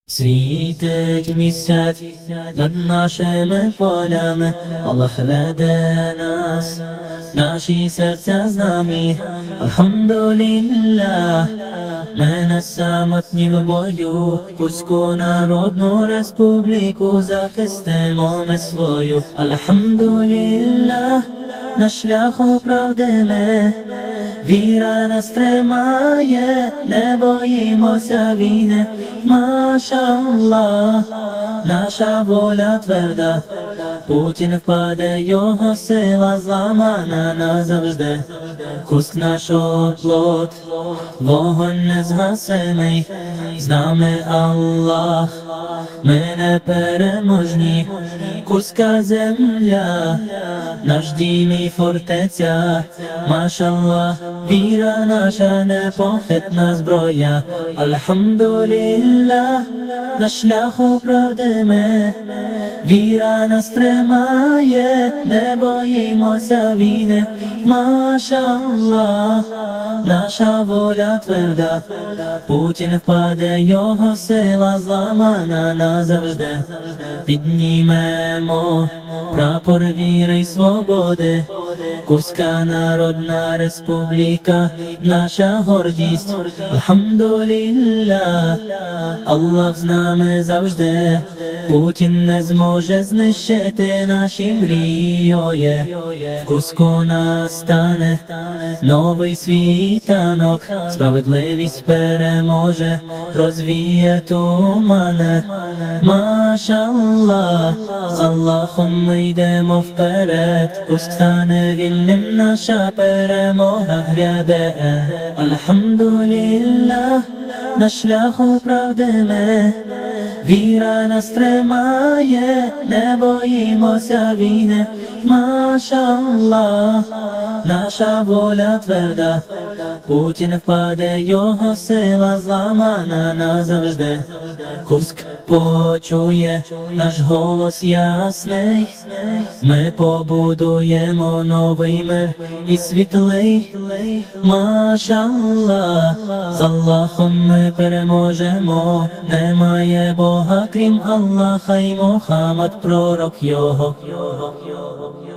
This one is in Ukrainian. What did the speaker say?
Світить місяць над нашими полями, Аллах веде нас, наші серця з нами. Альхамдулілlah, ми не самотні в бою, Курську Народну Республіку захистимо ми свою. Альхамдулілlah, на шляху правди ми, віра нас тримає, не боїмося війни. Машаллах, наша воля тверда, Путін впаде, його сила зламана назавжди. Курськ наш оплот, вогонь незгасимий, з нами Аллах, ми непереможні. Курська земля, наш дім і фортеця, Машаллах, віра наша непохитна зброя. Альхамдулілlah, на шляху правди ми, віра нас тримає, не боїмося війни. Машаллах, наша воля тверда, Путін впаде, його сила зламана назавжди. Піднімемо прапор віри й свободи, Курська Народна Республіка, наша гордість. Альхамдулілlah, Аллах з нами завжди, Путін не зможе знищити наші мрії. В Курську настане новий світанок, справедливість переможе, розвіє тумани. Машаллах, з Аллахом ми йдемо вперед, Курськ стане вільним, наша перемога гряде. Альхамдулілlah, на шляху правди ми, віра нас тримає, не боїмося війни. Машаллах, наша воля тверда, Путін впаде, його сила зламана назавжди. Курськ почує наш голос ясний, ми побудуємо новий мир і світлий. Машаллах, з Аллахом ми переможемо, немає Бога крім Аллаха, і Мухаммад пророк його.